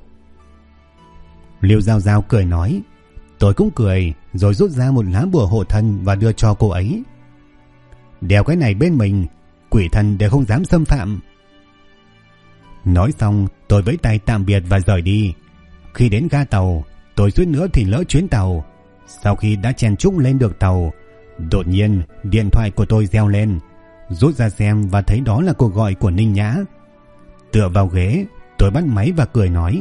Lưu Giao Giao cười nói. Tôi cũng cười, rồi rút ra một lá bùa hộ thân và đưa cho cô ấy. Đeo cái này bên mình, quỷ thần đều không dám xâm phạm. Nói xong, tôi vẫy tay tạm biệt và rời đi. Khi đến ga tàu, tôi suýt nữa thì lỡ chuyến tàu. Sau khi đã chen chúc lên được tàu, đột nhiên điện thoại của tôi reo lên. Rút ra xem và thấy đó là cuộc gọi của Ninh Nhã. Tựa vào ghế, tôi bắt máy và cười nói.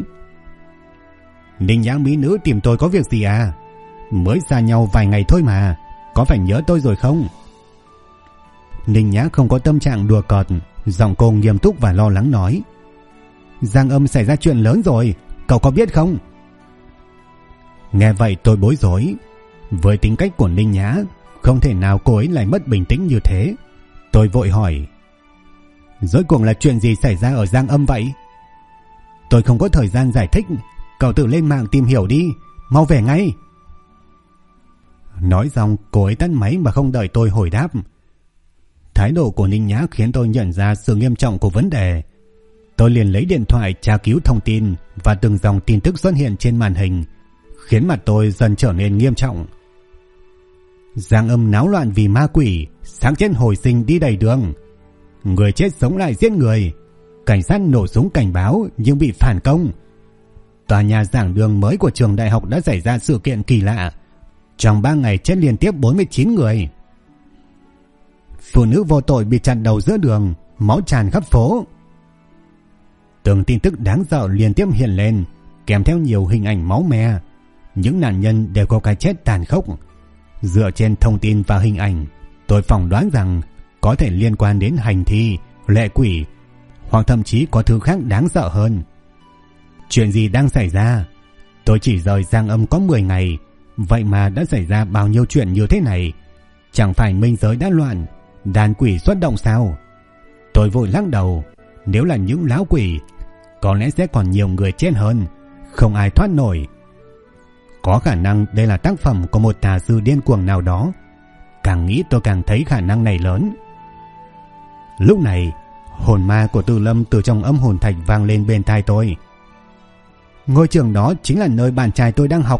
Ninh Nhã mỹ nữ tìm tôi có việc gì à? Mới xa nhau vài ngày thôi mà, có phải nhớ tôi rồi không? Ninh Nhã không có tâm trạng đùa cợt, giọng cô nghiêm túc và lo lắng nói. Giang Âm xảy ra chuyện lớn rồi, cậu có biết không? Nghe vậy tôi bối rối. Với tính cách của Ninh Nhã, không thể nào cô ấy lại mất bình tĩnh như thế. Tôi vội hỏi. Rốt cuộc là chuyện gì xảy ra ở Giang Âm vậy? Tôi không có thời gian giải thích, cậu tự lên mạng tìm hiểu đi, mau về ngay. Nói xong cô ấy tắt máy mà không đợi tôi hồi đáp. Thái độ của Ninh Nhã khiến tôi nhận ra sự nghiêm trọng của vấn đề. Tôi liền lấy điện thoại tra cứu thông tin và từng dòng tin tức xuất hiện trên màn hình, khiến mặt tôi dần trở nên nghiêm trọng. Giang Âm náo loạn vì ma quỷ, xác chết hồi sinh đi đầy đường. Người chết sống lại giết người. Cảnh sát nổ súng cảnh báo nhưng bị phản công. Tòa nhà giảng đường mới của trường đại học đã xảy ra sự kiện kỳ lạ. Trong 3 ngày chết liên tiếp 49 người. Phụ nữ vô tội bị chặt đầu giữa đường, máu tràn khắp phố. Từng tin tức đáng sợ liên tiếp hiện lên, kèm theo nhiều hình ảnh máu me. Những nạn nhân đều có cái chết tàn khốc. Dựa trên thông tin và hình ảnh, tôi phỏng đoán rằng có thể liên quan đến hành thi, lệ quỷ, hoặc thậm chí có thứ khác đáng sợ hơn. Chuyện gì đang xảy ra? Tôi chỉ rời Giang Âm có 10 ngày, vậy mà đã xảy ra bao nhiêu chuyện như thế này? Chẳng phải minh giới đã loạn, đàn quỷ xuất động sao? Tôi vội lắc đầu. Nếu là những lão quỷ, có lẽ sẽ còn nhiều người chết hơn, không ai thoát nổi. Có khả năng đây là tác phẩm của một tà sư điên cuồng nào đó. Càng nghĩ tôi càng thấy khả năng này lớn. Lúc này, hồn ma của Từ Lâm từ trong âm hồn thạch vang lên bên tai tôi. Ngôi trường đó chính là nơi bạn trai tôi đang học.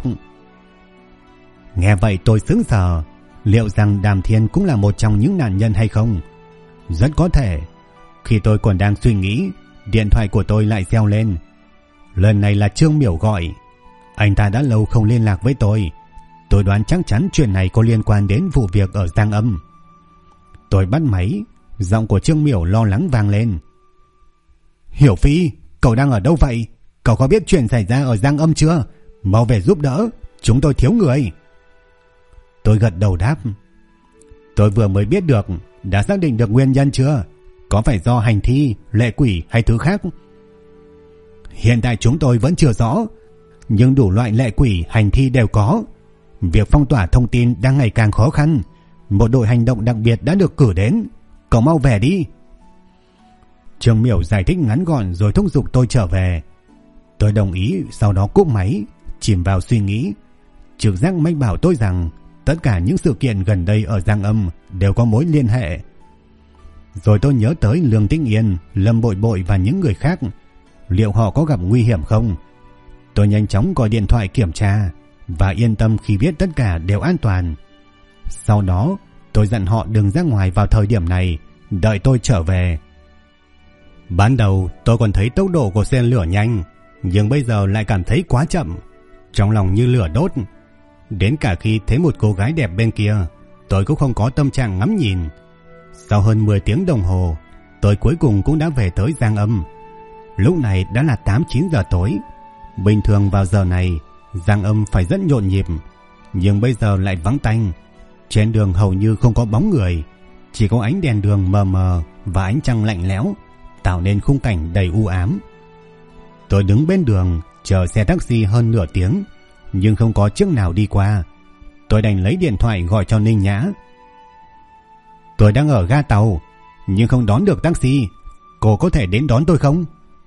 Nghe vậy tôi sững sờ. Liệu rằng Đàm Thiên cũng là một trong những nạn nhân hay không? Rất có thể. Khi tôi còn đang suy nghĩ, điện thoại của tôi lại reo lên. Lần này là Trương Miểu gọi. Anh ta đã lâu không liên lạc với tôi. Tôi đoán chắc chắn chuyện này có liên quan đến vụ việc ở Giang Âm. Tôi bắt máy. Giọng của Trương Miểu lo lắng vang lên. Hiểu Phi, cậu đang ở đâu vậy? Cậu có biết chuyện xảy ra ở Giang Âm chưa? Mau về giúp đỡ, chúng tôi thiếu người. Tôi gật đầu đáp. Tôi vừa mới biết được. Đã xác định được nguyên nhân chưa? Có phải do hành thi, lệ quỷ hay thứ khác? Hiện tại chúng tôi vẫn chưa rõ, nhưng đủ loại lệ quỷ hành thi đều có. Việc phong tỏa thông tin đang ngày càng khó khăn. Một đội hành động đặc biệt đã được cử đến. Cậu mau về đi. Trương Miểu giải thích ngắn gọn rồi thúc giục tôi trở về. Tôi đồng ý, sau đó cúp máy, chìm vào suy nghĩ. Trực giác mách bảo tôi rằng tất cả những sự kiện gần đây ở Giang Âm đều có mối liên hệ. Rồi tôi nhớ tới Lương Tĩnh Yên, Lâm Bội Bội và những người khác. Liệu họ có gặp nguy hiểm không? Tôi nhanh chóng gọi điện thoại kiểm tra và yên tâm khi biết tất cả đều an toàn. Sau đó tôi dặn họ đừng ra ngoài vào thời điểm này, đợi tôi trở về. Ban đầu tôi còn thấy tốc độ của xe lửa nhanh, nhưng bây giờ lại cảm thấy quá chậm. Trong lòng như lửa đốt. Đến cả khi thấy một cô gái đẹp bên kia, tôi cũng không có tâm trạng ngắm nhìn. Sau hơn 10 tiếng đồng hồ, tôi cuối cùng cũng đã về tới Giang Âm. Lúc này đã là 8-9 giờ tối. Bình thường vào giờ này Giang Âm phải rất nhộn nhịp, nhưng bây giờ lại vắng tanh. Trên đường hầu như không có bóng người, chỉ có ánh đèn đường mờ mờ và ánh trăng lạnh lẽo tạo nên khung cảnh đầy u ám. Tôi đứng bên đường chờ xe taxi hơn nửa tiếng, nhưng không có chiếc nào đi qua. Tôi đành lấy điện thoại gọi cho Ninh Nhã. Tôi đang ở ga tàu, nhưng không đón được taxi. Cô có thể đến đón tôi không?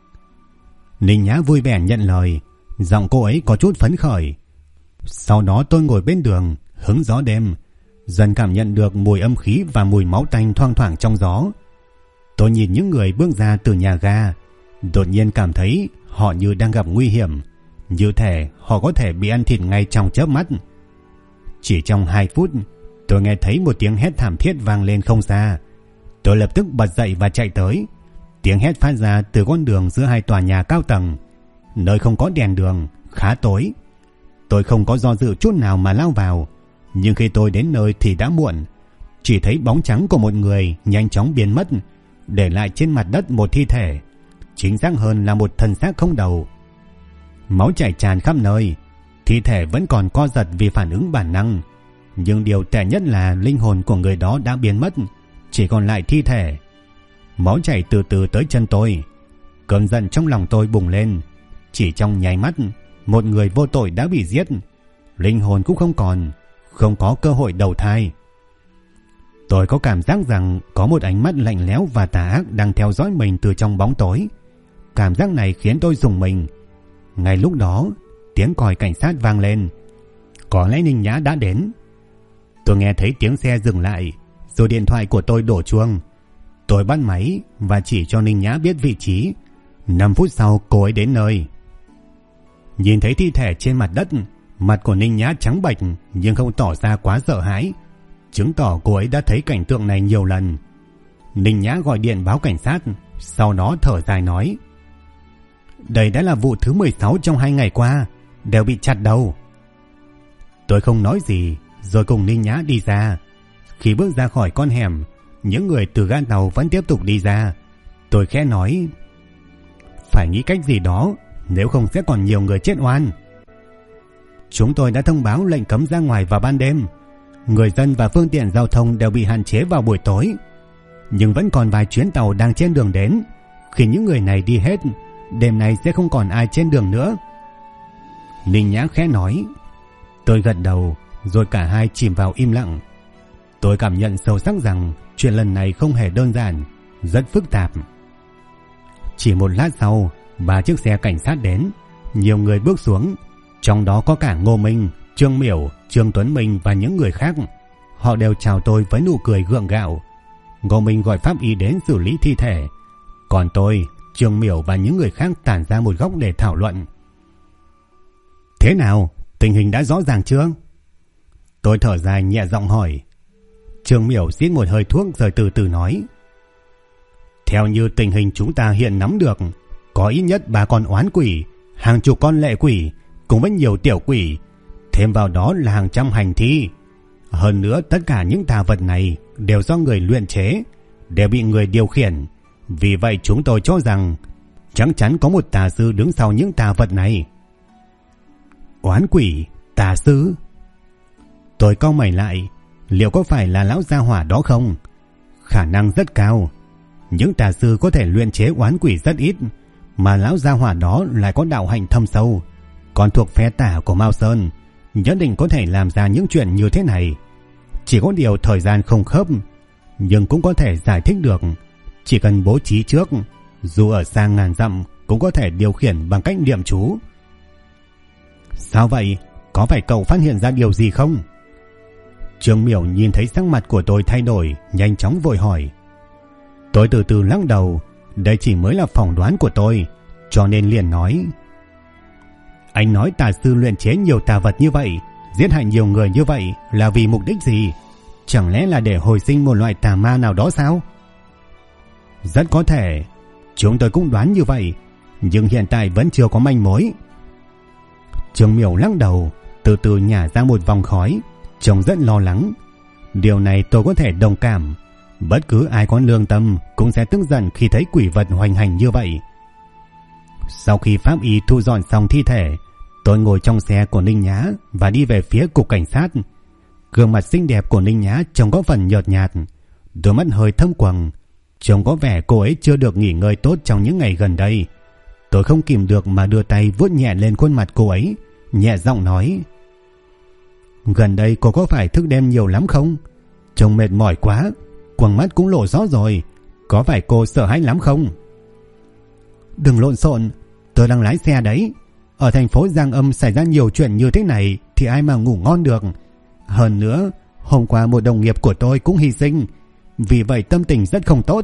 Ninh Nhã vui vẻ nhận lời, giọng cô ấy có chút phấn khởi. Sau đó tôi ngồi bên đường hứng gió đêm, dần cảm nhận được mùi âm khí và mùi máu tanh thoang thoảng trong gió. Tôi nhìn những người bước ra từ nhà ga, đột nhiên cảm thấy họ như đang gặp nguy hiểm, như thể họ có thể bị ăn thịt ngay trong chớp mắt. Chỉ trong 2 phút, tôi nghe thấy một tiếng hét thảm thiết vang lên không xa. Tôi lập tức bật dậy và chạy tới. Tiếng hét phát ra từ con đường giữa 2 tòa nhà cao tầng, nơi không có đèn đường, khá tối. Tôi không có do dự chút nào mà lao vào, nhưng khi tôi đến nơi thì đã muộn. Chỉ thấy bóng trắng của một người nhanh chóng biến mất, để lại trên mặt đất một thi thể, chính xác hơn là một thân xác không đầu. Máu chảy tràn khắp nơi, thi thể vẫn còn co giật vì phản ứng bản năng, nhưng điều tệ nhất là linh hồn của người đó đã biến mất, chỉ còn lại thi thể. Máu chảy từ từ tới chân tôi. Cơn giận trong lòng tôi bùng lên. Chỉ trong nháy mắt, một người vô tội đã bị giết, linh hồn cũng không còn, không có cơ hội đầu thai. Tôi có cảm giác rằng có một ánh mắt lạnh lẽo và tà ác đang theo dõi mình từ trong bóng tối. Cảm giác này khiến tôi rùng mình. Ngay lúc đó, tiếng còi cảnh sát vang lên. Có lẽ Ninh Nhã đã đến. Tôi nghe thấy tiếng xe dừng lại, rồi điện thoại của tôi đổ chuông. Tôi bắt máy và chỉ cho Ninh Nhã biết vị trí. 5 phút sau cô ấy đến nơi. Nhìn thấy thi thể trên mặt đất, mặt của Ninh Nhã trắng bệch nhưng không tỏ ra quá sợ hãi, chứng tỏ cô ấy đã thấy cảnh tượng này nhiều lần. Ninh Nhã gọi điện báo cảnh sát, sau đó thở dài nói: Đây đã là vụ thứ 16 trong 2 ngày qua, đều bị chặt đầu. Tôi không nói gì, rồi cùng Ninh Nhã đi ra. Khi bước ra khỏi con hẻm, những người từ ga tàu vẫn tiếp tục đi ra. Tôi khẽ nói: Phải nghĩ cách gì đó, nếu không sẽ còn nhiều người chết oan. Chúng tôi đã thông báo lệnh cấm ra ngoài vào ban đêm. Người dân và phương tiện giao thông đều bị hạn chế vào buổi tối, nhưng vẫn còn vài chuyến tàu đang trên đường đến. Khi những người này đi hết, đêm nay sẽ không còn ai trên đường nữa. Ninh Nhã khẽ nói. Tôi gật đầu, rồi cả hai chìm vào im lặng. Tôi cảm nhận sâu sắc rằng chuyện lần này không hề đơn giản, rất phức tạp. Chỉ một lát sau, 3 chiếc xe cảnh sát đến. Nhiều người bước xuống, trong đó có cả Ngô Minh, Trương Miểu, Trương Tuấn Minh và những người khác. Họ đều chào tôi với nụ cười gượng gạo. Ngô Minh gọi pháp y đến xử lý thi thể, còn tôi, Trương Miểu và những người khác tản ra một góc để thảo luận. Thế nào, tình hình đã rõ ràng chưa? Tôi thở dài nhẹ giọng hỏi. Trương Miểu xít một hơi thuốc rồi từ từ nói. Theo như tình hình chúng ta hiện nắm được, có ít nhất 3 con oán quỷ, hàng chục con lệ quỷ, cùng với nhiều tiểu quỷ, thêm vào đó là hàng trăm hành thi. Hơn nữa tất cả những tà vật này đều do người luyện chế, đều bị người điều khiển. Vì vậy chúng tôi cho rằng chắc chắn có một tà sư đứng sau những tà vật này. Oán quỷ, tà sư? Tôi cau mày lại, liệu có phải là lão gia hỏa đó không? Khả năng rất cao. Những tà sư có thể luyện chế oán quỷ rất ít, mà lão gia hỏa đó lại có đạo hạnh thâm sâu, còn thuộc phe tà của Mao Sơn, nhất định có thể làm ra những chuyện như thế này. Chỉ có điều thời gian không khớp, nhưng cũng có thể giải thích được. Chỉ cần bố trí trước, dù ở xa ngàn dặm cũng có thể điều khiển bằng cách niệm chú. Sao vậy? Có phải cậu phát hiện ra điều gì không? Trương Miểu nhìn thấy sắc mặt của tôi thay đổi, nhanh chóng vội hỏi. Tôi từ từ lắc đầu, đây chỉ mới là phỏng đoán của tôi, cho nên liền nói. Anh nói tà sư luyện chế nhiều tà vật như vậy, giết hại nhiều người như vậy là vì mục đích gì? Chẳng lẽ là để hồi sinh một loại tà ma nào đó sao? Rất có thể, chúng tôi cũng đoán như vậy, nhưng hiện tại vẫn chưa có manh mối. Trương Miểu lắc đầu, từ từ nhả ra một vòng khói, trông rất lo lắng. Điều này tôi có thể đồng cảm. Bất cứ ai có lương tâm cũng sẽ tức giận khi thấy quỷ vật hoành hành như vậy. Sau khi pháp y thu dọn xong thi thể, tôi ngồi trong xe của Ninh Nhã và đi về phía cục cảnh sát. Gương mặt xinh đẹp của Ninh Nhã trông có phần nhợt nhạt, đôi mắt hơi thâm quầng, trông có vẻ cô ấy chưa được nghỉ ngơi tốt trong những ngày gần đây. Tôi không kìm được mà đưa tay vuốt nhẹ lên khuôn mặt cô ấy, nhẹ giọng nói. Gần đây cô có phải thức đêm nhiều lắm không? Trông mệt mỏi quá, quầng mắt cũng lộ rõ rồi. Có phải cô sợ hãi lắm không? Đừng lộn xộn, tôi đang lái xe đấy. Ở thành phố Giang Âm xảy ra nhiều chuyện như thế này thì ai mà ngủ ngon được. Hơn nữa, hôm qua một đồng nghiệp của tôi cũng hy sinh, vì vậy tâm tình rất không tốt.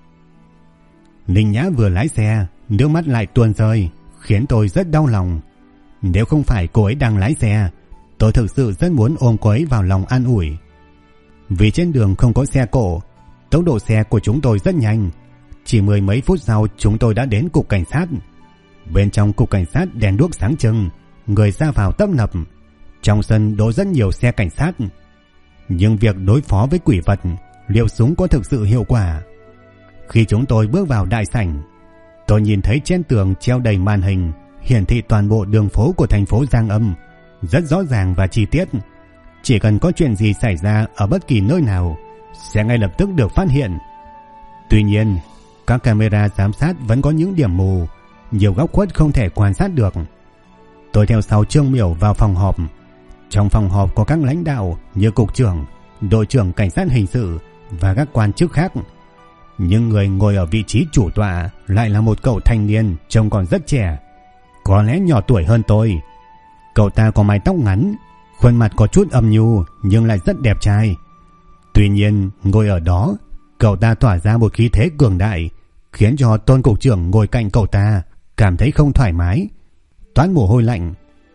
Ninh Nhã vừa lái xe, nước mắt lại tuôn rơi, khiến tôi rất đau lòng. Nếu không phải cô ấy đang lái xe, tôi thực sự rất muốn ôm cô ấy vào lòng an ủi. Vì trên đường không có xe cộ, tốc độ xe của chúng tôi rất nhanh. Chỉ mười mấy phút sau chúng tôi đã đến cục cảnh sát. Bên trong cục cảnh sát đèn đuốc sáng trưng, người ra vào tấp nập. Trong sân đỗ rất nhiều xe cảnh sát. Nhưng việc đối phó với quỷ vật, liệu súng có thực sự hiệu quả? Khi chúng tôi bước vào đại sảnh, tôi nhìn thấy trên tường treo đầy màn hình hiển thị toàn bộ đường phố của thành phố Giang Âm, rất rõ ràng và chi tiết. Chỉ cần có chuyện gì xảy ra ở bất kỳ nơi nào sẽ ngay lập tức được phát hiện. Tuy nhiên, các camera giám sát vẫn có những điểm mù, nhiều góc khuất không thể quan sát được. Tôi theo sau Trương Miểu vào phòng họp. Trong phòng họp có các lãnh đạo như cục trưởng, đội trưởng cảnh sát hình sự và các quan chức khác. Nhưng người ngồi ở vị trí chủ tọa lại là một cậu thanh niên trông còn rất trẻ, có lẽ nhỏ tuổi hơn tôi. Cậu ta có mái tóc ngắn, khuôn mặt có chút âm nhu nhưng lại rất đẹp trai. Tuy nhiên, ngồi ở đó, cậu ta tỏa ra một khí thế cường đại, khiến cho Tôn cục trưởng ngồi cạnh cậu ta cảm thấy không thoải mái, toát mồ hôi lạnh.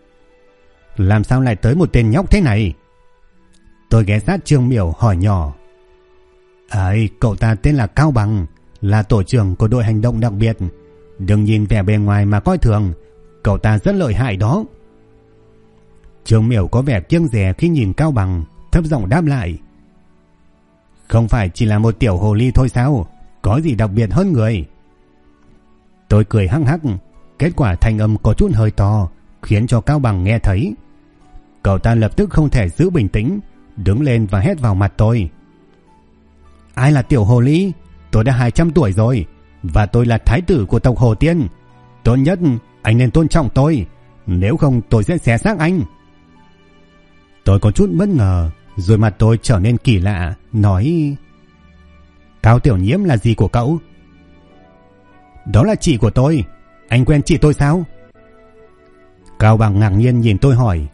Làm sao lại tới một tên nhóc thế này? Tôi ghé sát Trương Miểu hỏi nhỏ. Ấy, cậu ta tên là Cao Bằng, là tổ trưởng của đội hành động đặc biệt. Đừng nhìn vẻ bề ngoài mà coi thường, cậu ta rất lợi hại đó. Trương Miểu có vẻ kiêng dè khi nhìn Cao Bằng, thấp giọng đáp lại. Không phải chỉ là một tiểu hồ ly thôi sao? Có gì đặc biệt hơn người? Tôi cười hắc hắc, kết quả thanh âm có chút hơi to, khiến cho Cao Bằng nghe thấy. Cậu ta lập tức không thể giữ bình tĩnh, đứng lên và hét vào mặt tôi. Ai là tiểu hồ ly? Tôi đã 200 tuổi rồi, và tôi là thái tử của tộc Hồ Tiên. Tốt nhất anh nên tôn trọng tôi, nếu không tôi sẽ xé xác anh. Tôi có chút bất ngờ, rồi mặt tôi trở nên kỳ lạ, nói: Cao Tiểu Nhiễm là gì của cậu? Đó là chị của tôi. Anh quen chị tôi sao? Cao Bằng ngạc nhiên nhìn tôi hỏi.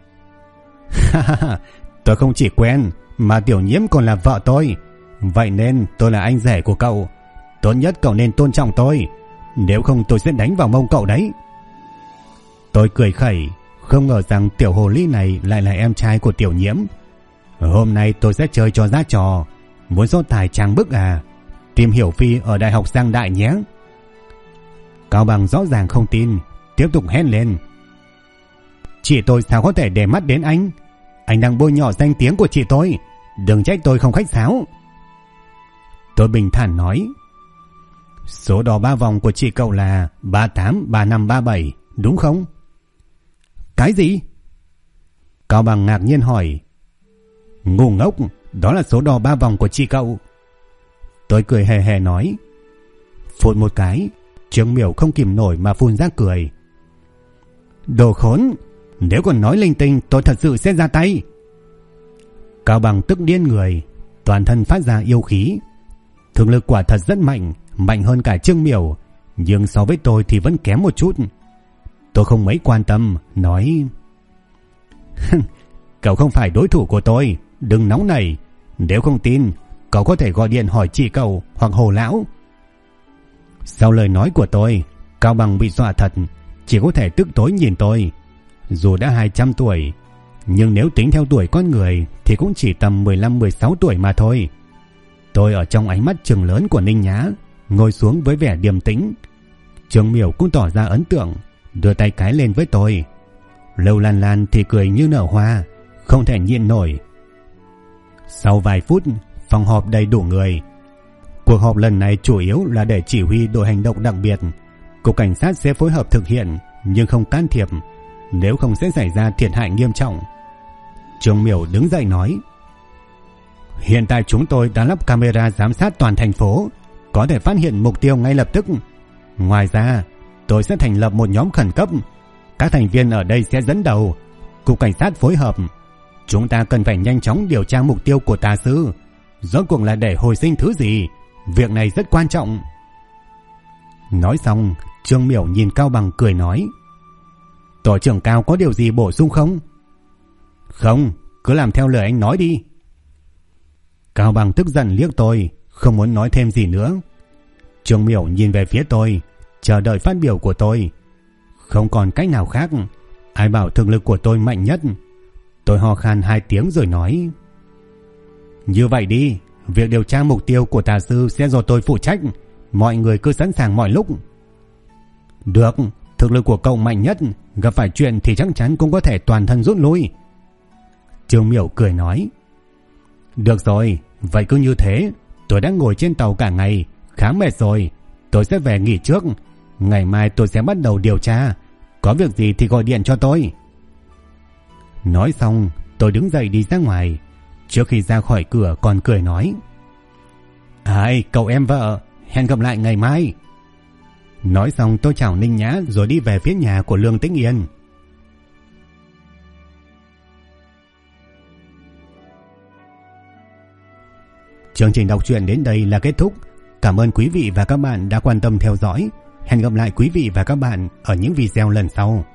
Tôi không chỉ quen, mà Tiểu Nhiễm còn là vợ tôi. Vậy nên tôi là anh rể của cậu. Tốt nhất cậu nên tôn trọng tôi, nếu không tôi sẽ đánh vào mông cậu đấy. Tôi cười khẩy, không ngờ rằng tiểu hồ ly này lại là em trai của Tiểu Nhiễm. Hôm nay tôi sẽ chơi cho ra trò. Muốn so tài trang bức à? Tìm Hiểu Phi ở Đại học Giang Đại nhé. Cao Bằng rõ ràng không tin, tiếp tục hét lên. Chị tôi sao có thể để mắt đến anh? Anh đang bôi nhọ danh tiếng của chị tôi, đừng trách tôi không khách sáo. Tôi bình thản nói. Số đo 3 vòng của chị cậu là 38, 35, 37, đúng không? Cái gì? Cao Bằng ngạc nhiên hỏi. Ngu ngốc, đó là số đo 3 vòng của chị cậu. Tôi cười hề hề nói. Phụt một cái, Trương Miểu không kìm nổi mà phun ra cười. Đồ khốn, Nếu còn nói linh tinh tôi thật sự sẽ ra tay. Cao Bằng tức điên người, toàn thân phát ra yêu khí. Thực lực quả thật rất mạnh, mạnh hơn cả Trương Miểu, nhưng so với tôi thì vẫn kém một chút. Tôi không mấy quan tâm, nói: Cậu không phải đối thủ của tôi, đừng nóng nảy. Nếu không tin, cậu có thể gọi điện hỏi chị cậu hoặc Hồ lão. Sau lời nói của tôi, Cao Bằng bị dọa thật, chỉ có thể tức tối nhìn tôi. Dù đã 200 tuổi, nhưng nếu tính theo tuổi con người thì cũng chỉ tầm 15-16 tuổi mà thôi. Tôi ở trong ánh mắt trừng lớn của Ninh Nhã, ngồi xuống với vẻ điềm tĩnh. Trương Miểu cũng tỏ ra ấn tượng, đưa tay cái lên với tôi. Lâu Lan Lan thì cười như nở hoa, không thể nhịn nổi. Sau vài phút, phòng họp đầy đủ người. Cuộc họp lần này chủ yếu là để chỉ huy đội hành động đặc biệt. Cục cảnh sát sẽ phối hợp thực hiện nhưng không can thiệp, nếu không sẽ xảy ra thiệt hại nghiêm trọng. Trương Miểu đứng dậy nói: Hiện tại chúng tôi đã lắp camera giám sát toàn thành phố, có thể phát hiện mục tiêu ngay lập tức. Ngoài ra, tôi sẽ thành lập một nhóm khẩn cấp. Các thành viên ở đây sẽ dẫn đầu, cục cảnh sát phối hợp. Chúng ta cần phải nhanh chóng điều tra mục tiêu của tà sư. Rốt cuộc là để hồi sinh thứ gì? Việc này rất quan trọng. Nói xong, Trương Miểu nhìn Cao Bằng cười nói: Tổ trưởng Cao có điều gì bổ sung không? Không, cứ làm theo lời anh nói đi. Cao Bằng tức giận liếc tôi, không muốn nói thêm gì nữa. Trương Miểu nhìn về phía tôi, chờ đợi phát biểu của tôi. Không còn cách nào khác, ai bảo thực lực của tôi mạnh nhất. Tôi ho khan 2 tiếng rồi nói: Như vậy đi, việc điều tra mục tiêu của tà sư sẽ do tôi phụ trách. Mọi người cứ sẵn sàng mọi lúc. Được, thực lực của cậu mạnh nhất, gặp phải chuyện thì chắc chắn cũng có thể toàn thân rút lui. Trương Miểu cười nói: Được rồi, vậy cứ như thế. Tôi đã ngồi trên tàu cả ngày, khá mệt rồi. Tôi sẽ về nghỉ trước. Ngày mai tôi sẽ bắt đầu điều tra. Có việc gì thì gọi điện cho tôi. Nói xong, tôi đứng dậy đi ra ngoài. Trước khi ra khỏi cửa còn cười nói: Ai, cậu em vợ, hẹn gặp lại ngày mai. Nói xong tôi chào Ninh Nhã rồi đi về phía nhà của Lương Tĩnh Yên. Chương trình đọc truyện đến đây là kết thúc. Cảm ơn quý vị và các bạn đã quan tâm theo dõi. Hẹn gặp lại quý vị và các bạn ở những video lần sau.